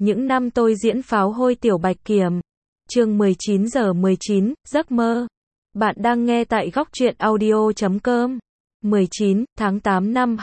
Những năm tôi diễn pháo hôi Tiểu Bạch Kiểm. Chương 19:19, giấc mơ. Bạn đang nghe tại Góc Truyện Audio.com. 19 tháng 8 năm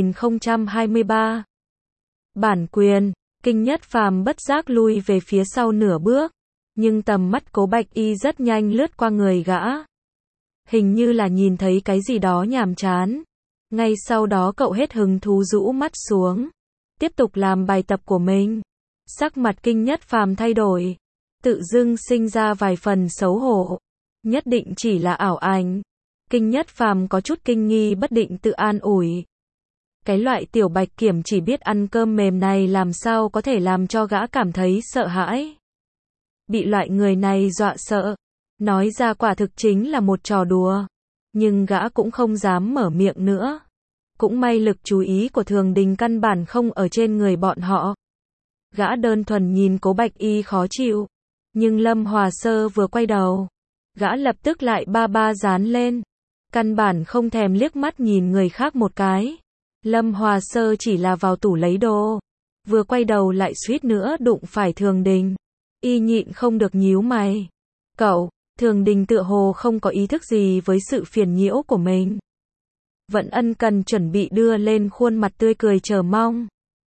2023. Bản quyền. Kinh Nhất Phàm bất giác lui về phía sau nửa bước, nhưng tầm mắt Cố Bạch Y rất nhanh lướt qua người gã. Hình như là nhìn thấy cái gì đó nhàm chán. Ngay sau đó cậu hết hứng thú rũ mắt xuống, tiếp tục làm bài tập của mình. Sắc mặt Kinh Nhất Phàm thay đổi, tự dưng sinh ra vài phần xấu hổ. Nhất định chỉ là ảo ảnh. Kinh Nhất Phàm có chút kinh nghi bất định tự an ủi. Cái loại Tiểu Bạch Kiểm chỉ biết ăn cơm mềm này làm sao có thể làm cho gã cảm thấy sợ hãi. Bị loại người này dọa sợ, nói ra quả thực chính là một trò đùa. Nhưng gã cũng không dám mở miệng nữa. Cũng may lực chú ý của Thường Đình căn bản không ở trên người bọn họ. Gã đơn thuần nhìn Cố Bạch Y khó chịu. Nhưng Lâm Hòa Sơ vừa quay đầu, gã lập tức lại ba dán lên. Căn bản không thèm liếc mắt nhìn người khác một cái. Lâm Hòa Sơ chỉ là vào tủ lấy đồ, vừa quay đầu lại suýt nữa đụng phải Thường Đình. Y nhịn không được nhíu mày. Cậu, Thường Đình tựa hồ không có ý thức gì với sự phiền nhiễu của mình. Vẫn ân cần chuẩn bị đưa lên khuôn mặt tươi cười chờ mong.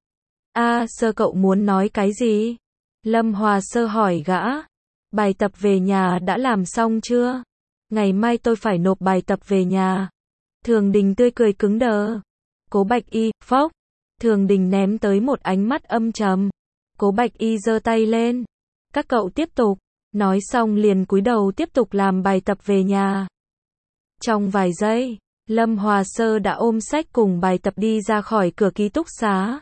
Sơ cậu muốn nói cái gì? Lâm Hòa Sơ hỏi gã. Bài tập về nhà đã làm xong chưa? Ngày mai tôi phải nộp bài tập về nhà. Thường Đình tươi cười cứng đờ. Cố Bạch Y, phốc. Thường Đình ném tới một ánh mắt âm trầm. Cố Bạch Y giơ tay lên. Các cậu tiếp tục. Nói xong liền cúi đầu tiếp tục làm bài tập về nhà. Trong vài giây, Lâm Hòa Sơ đã ôm sách cùng bài tập đi ra khỏi cửa ký túc xá.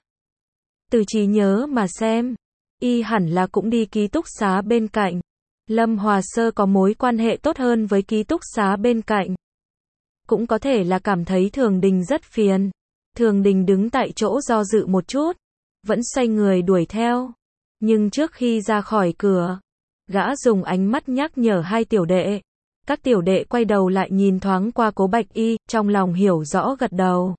Từ trí nhớ mà xem, Y hẳn là cũng đi ký túc xá bên cạnh. Lâm Hòa Sơ có mối quan hệ tốt hơn với ký túc xá bên cạnh. Cũng có thể là cảm thấy Thường Đình rất phiền. Thường Đình đứng tại chỗ do dự một chút, vẫn xoay người đuổi theo. Nhưng trước khi ra khỏi cửa, gã dùng ánh mắt nhắc nhở hai tiểu đệ. Các tiểu đệ quay đầu lại nhìn thoáng qua Cố Bạch Y, trong lòng hiểu rõ gật đầu.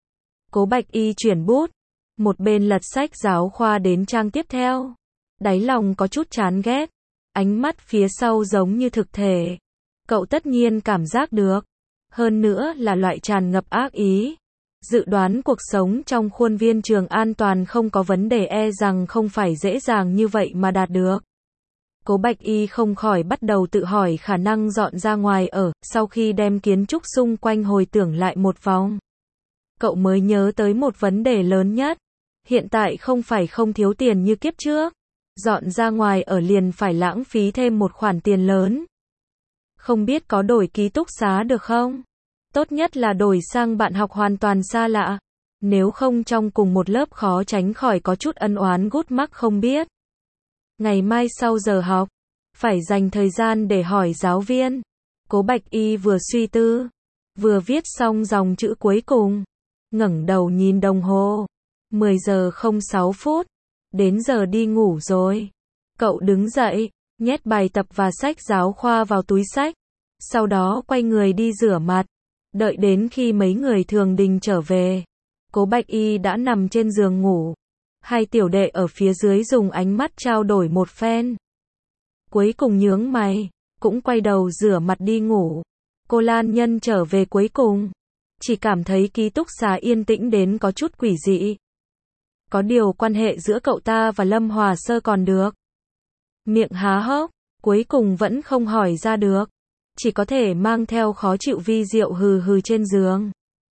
Cố Bạch Y chuyển bút, một bên lật sách giáo khoa đến trang tiếp theo. Đáy lòng có chút chán ghét, ánh mắt phía sau giống như thực thể. Cậu tất nhiên cảm giác được, hơn nữa là loại tràn ngập ác ý. Dự đoán cuộc sống trong khuôn viên trường an toàn không có vấn đề, rằng không phải dễ dàng như vậy mà đạt được. Cố Bạch Y không khỏi bắt đầu tự hỏi khả năng dọn ra ngoài ở, sau khi đem kiến trúc xung quanh hồi tưởng lại một vòng. Cậu mới nhớ tới một vấn đề lớn nhất. Hiện tại không phải không thiếu tiền như kiếp trước. Dọn ra ngoài ở liền phải lãng phí thêm một khoản tiền lớn. Không biết có đổi ký túc xá được không? Tốt nhất là đổi sang bạn học hoàn toàn xa lạ. Nếu không trong cùng một lớp khó tránh khỏi có chút ân oán gút mắc không biết. Ngày mai sau giờ học, phải dành thời gian để hỏi giáo viên. Cố Bạch Y vừa suy tư, vừa viết xong dòng chữ cuối cùng. Ngẩng đầu nhìn đồng hồ. 10 giờ 06 phút. Đến giờ đi ngủ rồi. Cậu đứng dậy, nhét bài tập và sách giáo khoa vào túi sách. Sau đó quay người đi rửa mặt. Đợi đến khi mấy người Thường Đình trở về, Cố Bạch Y đã nằm trên giường ngủ. Hai tiểu đệ ở phía dưới dùng ánh mắt trao đổi một phen. Cuối cùng nhướng mày, cũng quay đầu rửa mặt đi ngủ. Cô Lan Nhân trở về cuối cùng. Chỉ cảm thấy ký túc xá yên tĩnh đến có chút quỷ dị. Có điều quan hệ giữa cậu ta và Lâm Hòa Sơ còn được. Miệng há hốc, cuối cùng vẫn không hỏi ra được. Chỉ có thể mang theo khó chịu vi diệu hừ hừ trên giường.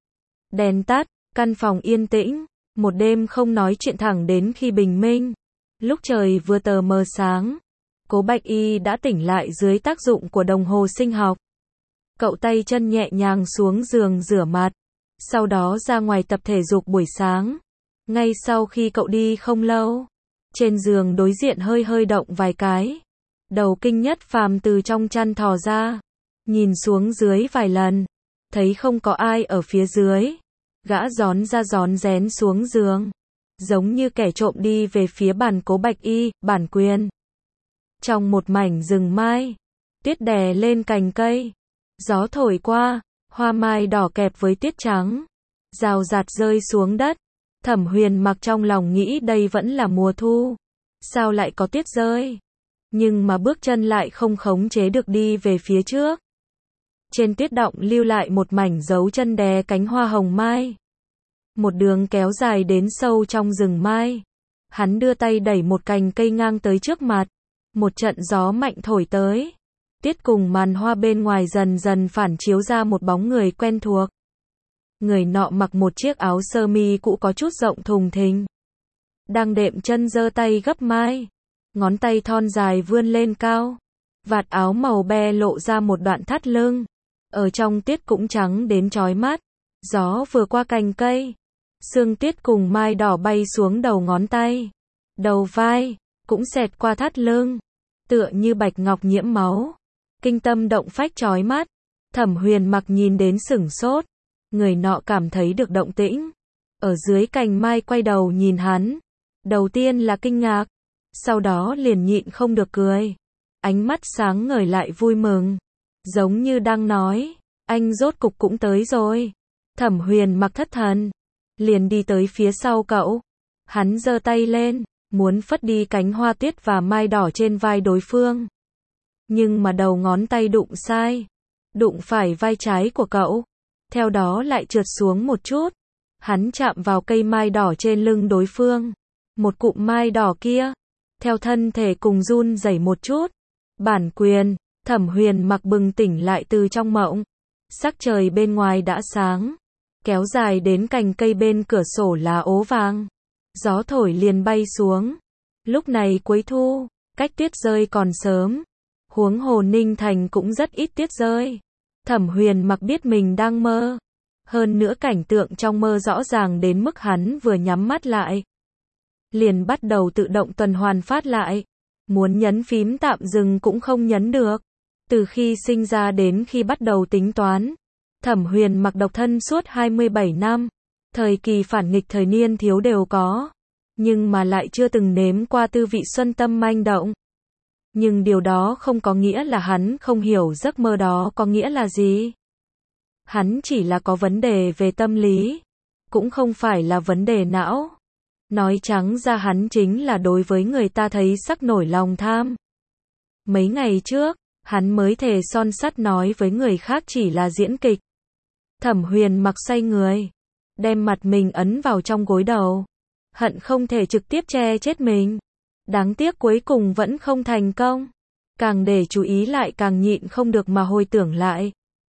Đèn tắt, căn phòng yên tĩnh. Một đêm không nói chuyện thẳng đến khi bình minh. Lúc trời vừa tờ mờ sáng, Cố Bạch Y đã tỉnh lại dưới tác dụng của đồng hồ sinh học. Cậu tay chân nhẹ nhàng xuống giường rửa mặt. Sau đó ra ngoài tập thể dục buổi sáng. Ngay sau khi cậu đi không lâu, trên giường đối diện hơi động vài cái. Đầu Kinh Nhất Phàm từ trong chăn thò ra, nhìn xuống dưới vài lần, thấy không có ai ở phía dưới. Gã rón ra rón rén xuống giường, giống như kẻ trộm đi về phía bàn Cố Bạch Y, bản quyền. Trong một mảnh rừng mai, tuyết đè lên cành cây, gió thổi qua, hoa mai đỏ kẹp với tuyết trắng, rào rạt rơi xuống đất. Thẩm Huyền mặc trong lòng nghĩ đây vẫn là mùa thu, sao lại có tuyết rơi? Nhưng mà bước chân lại không khống chế được đi về phía trước. Trên tuyết đọng lưu lại một mảnh dấu chân đè cánh hoa hồng mai. Một đường kéo dài đến sâu trong rừng mai. Hắn đưa tay đẩy một cành cây ngang tới trước mặt. Một trận gió mạnh thổi tới. Tuyết cùng màn hoa bên ngoài dần dần phản chiếu ra một bóng người quen thuộc. Người nọ mặc một chiếc áo sơ mi cũ có chút rộng thùng thình. Đang đệm chân giơ tay gấp mai. Ngón tay thon dài vươn lên cao. Vạt áo màu be lộ ra một đoạn thắt lưng. Ở trong tuyết cũng trắng đến chói mắt. Gió vừa qua cành cây. Sương tuyết cùng mai đỏ bay xuống đầu ngón tay. Đầu vai. Cũng xẹt qua thắt lưng. Tựa như bạch ngọc nhiễm máu. Kinh tâm động phách chói mắt. Thẩm Huyền Mặc nhìn đến sửng sốt. Người nọ cảm thấy được động tĩnh. Ở dưới cành mai quay đầu nhìn hắn. Đầu tiên là kinh ngạc. Sau đó liền nhịn không được cười. Ánh mắt sáng ngời lại vui mừng. Giống như đang nói. Anh rốt cục cũng tới rồi. Thẩm Huyền Mặc thất thần. Liền đi tới phía sau cậu. Hắn giơ tay lên. Muốn phất đi cánh hoa tuyết và mai đỏ trên vai đối phương. Nhưng mà đầu ngón tay đụng sai. Đụng phải vai trái của cậu. Theo đó lại trượt xuống một chút. Hắn chạm vào cây mai đỏ trên lưng đối phương. Một cụm mai đỏ kia. Theo thân thể cùng run rẩy một chút. Bản quyền. Thẩm Huyền Mặc bừng tỉnh lại từ trong mộng. Sắc trời bên ngoài đã sáng. Kéo dài đến cành cây bên cửa sổ là ố vàng. Gió thổi liền bay xuống. Lúc này cuối thu. Cách tuyết rơi còn sớm. Huống hồ Ninh Thành cũng rất ít tuyết rơi. Thẩm Huyền Mặc biết mình đang mơ. Hơn nữa cảnh tượng trong mơ rõ ràng đến mức hắn vừa nhắm mắt lại. Liền bắt đầu tự động tuần hoàn phát lại. Muốn nhấn phím tạm dừng cũng không nhấn được. Từ khi sinh ra đến khi bắt đầu tính toán. Thẩm Huyền Mặc độc thân suốt 27 năm. Thời kỳ phản nghịch thời niên thiếu đều có. Nhưng mà lại chưa từng nếm qua tư vị xuân tâm manh động. Nhưng điều đó không có nghĩa là hắn không hiểu giấc mơ đó có nghĩa là gì. Hắn chỉ là có vấn đề về tâm lý. Cũng không phải là vấn đề não. Nói trắng ra hắn chính là đối với người ta thấy sắc nổi lòng tham. Mấy ngày trước, hắn mới thề son sắt nói với người khác chỉ là diễn kịch. Thẩm Huyền Mặc xoay người. Đem mặt mình ấn vào trong gối đầu. Hận không thể trực tiếp che chết mình. Đáng tiếc cuối cùng vẫn không thành công. Càng để chú ý lại càng nhịn không được mà hồi tưởng lại.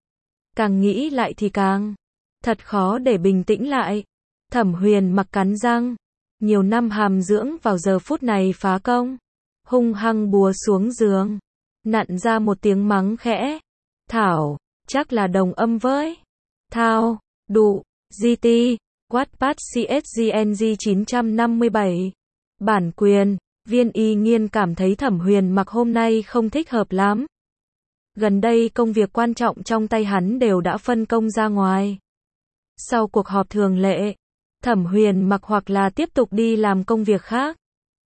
Càng nghĩ lại thì càng. Thật khó để bình tĩnh lại. Thẩm Huyền Mặc cắn răng. Nhiều năm hàm dưỡng vào giờ phút này phá công. Hung hăng búa xuống giường. Nặn ra một tiếng mắng khẽ. Thảo, chắc là đồng âm với. Thao, Đụ, GT, Wattpad CSGNG 957. Bản quyền. Viên Y Nghiên cảm thấy Thẩm Huyền Mặc hôm nay không thích hợp lắm. Gần đây công việc quan trọng trong tay hắn đều đã phân công ra ngoài. Sau cuộc họp thường lệ, Thẩm Huyền Mặc hoặc là tiếp tục đi làm công việc khác,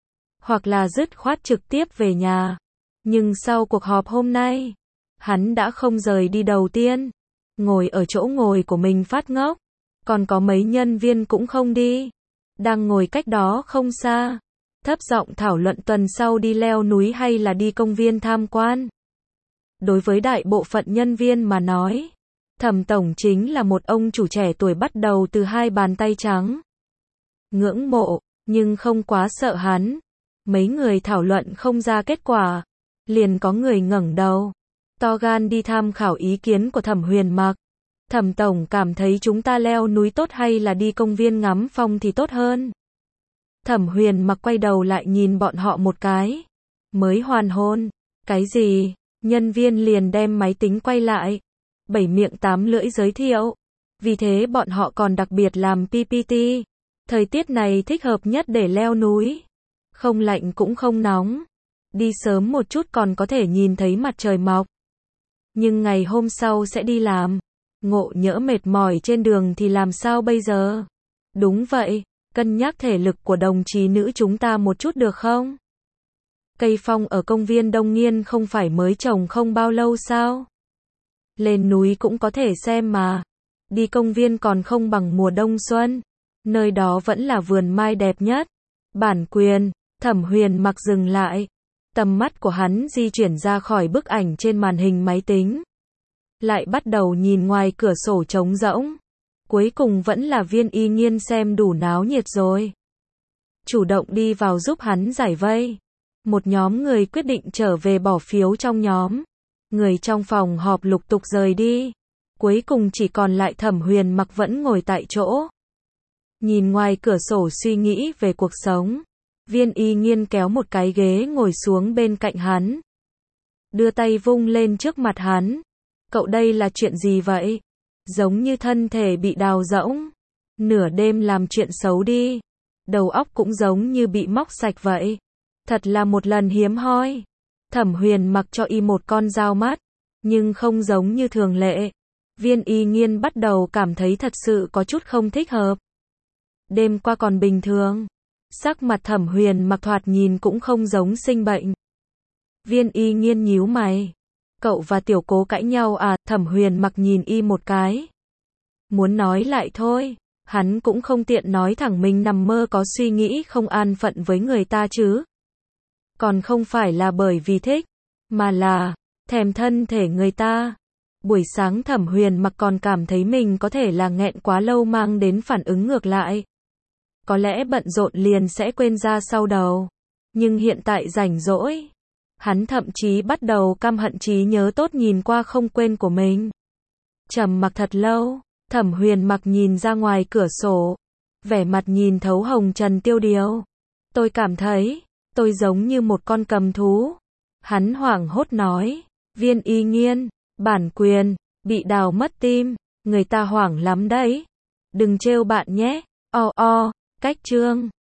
hoặc là dứt khoát trực tiếp về nhà. Nhưng sau cuộc họp hôm nay, hắn đã không rời đi đầu tiên. Ngồi ở chỗ ngồi của mình phát ngốc. Còn có mấy nhân viên cũng không đi. Đang ngồi cách đó không xa. Thấp giọng thảo luận tuần sau đi leo núi hay là đi công viên tham quan. Đối với đại bộ phận nhân viên mà nói, Thẩm tổng chính là một ông chủ trẻ tuổi bắt đầu từ hai bàn tay trắng. Ngưỡng mộ, nhưng không quá sợ hắn. Mấy người thảo luận không ra kết quả. Liền có người ngẩng đầu. To gan đi tham khảo ý kiến của Thẩm Huyền Mặc. Thẩm tổng cảm thấy chúng ta leo núi tốt hay là đi công viên ngắm phong thì tốt hơn. Thẩm Huyền Mặc quay đầu lại nhìn bọn họ một cái. Mới hoàn hôn. Cái gì? Nhân viên liền đem máy tính quay lại. Bảy miệng tám lưỡi giới thiệu. Vì thế bọn họ còn đặc biệt làm PPT. Thời tiết này thích hợp nhất để leo núi. Không lạnh cũng không nóng. Đi sớm một chút còn có thể nhìn thấy mặt trời mọc. Nhưng ngày hôm sau sẽ đi làm. Ngộ nhỡ mệt mỏi trên đường thì làm sao bây giờ? Đúng vậy, cân nhắc thể lực của đồng chí nữ chúng ta một chút được không? Cây phong ở công viên Đông Nghiên không phải mới trồng không bao lâu sao? Lên núi cũng có thể xem mà. Đi công viên còn không bằng mùa đông xuân. Nơi đó vẫn là vườn mai đẹp nhất. Bản quyền, Thẩm Huyền Mặc dừng lại. Tầm mắt của hắn di chuyển ra khỏi bức ảnh trên màn hình máy tính. Lại bắt đầu nhìn ngoài cửa sổ trống rỗng. Cuối cùng vẫn là Viên Y Nghiên xem đủ náo nhiệt rồi. Chủ động đi vào giúp hắn giải vây. Một nhóm người quyết định trở về bỏ phiếu trong nhóm. Người trong phòng họp lục tục rời đi. Cuối cùng chỉ còn lại Thẩm Huyền Mặc vẫn ngồi tại chỗ. Nhìn ngoài cửa sổ suy nghĩ về cuộc sống. Viên Y Nghiên kéo một cái ghế ngồi xuống bên cạnh hắn. Đưa tay vung lên trước mặt hắn. Cậu đây là chuyện gì vậy? Giống như thân thể bị đào rỗng. Nửa đêm làm chuyện xấu đi. Đầu óc cũng giống như bị móc sạch vậy. Thật là một lần hiếm hoi. Thẩm Huyền Mặc cho y một con dao mắt. Nhưng không giống như thường lệ. Viên Y Nghiên bắt đầu cảm thấy thật sự có chút không thích hợp. Đêm qua còn bình thường. Sắc mặt Thẩm Huyền Mặc thoạt nhìn cũng không giống sinh bệnh. Viên Y Nghiên nhíu mày. Cậu và Tiểu Cố cãi nhau à? Thẩm Huyền Mặc nhìn y một cái. Muốn nói lại thôi. Hắn cũng không tiện nói thẳng mình nằm mơ có suy nghĩ không an phận với người ta chứ. Còn không phải là bởi vì thích, mà là thèm thân thể người ta. Buổi sáng Thẩm Huyền Mặc còn cảm thấy mình có thể là nghẹn quá lâu mang đến phản ứng ngược lại. Có lẽ bận rộn liền sẽ quên ra sau đầu. Nhưng hiện tại rảnh rỗi. Hắn thậm chí bắt đầu căm hận trí nhớ tốt nhìn qua không quên của mình. Trầm mặc thật lâu, Thẩm Huyền Mặc nhìn ra ngoài cửa sổ. Vẻ mặt nhìn thấu hồng trần tiêu điều. Tôi cảm thấy, tôi giống như một con cầm thú. Hắn hoảng hốt nói. Viên Y Nghiên, bản quyền, bị đào mất tim. Người ta hoảng lắm đấy. Đừng trêu bạn nhé. Cách chương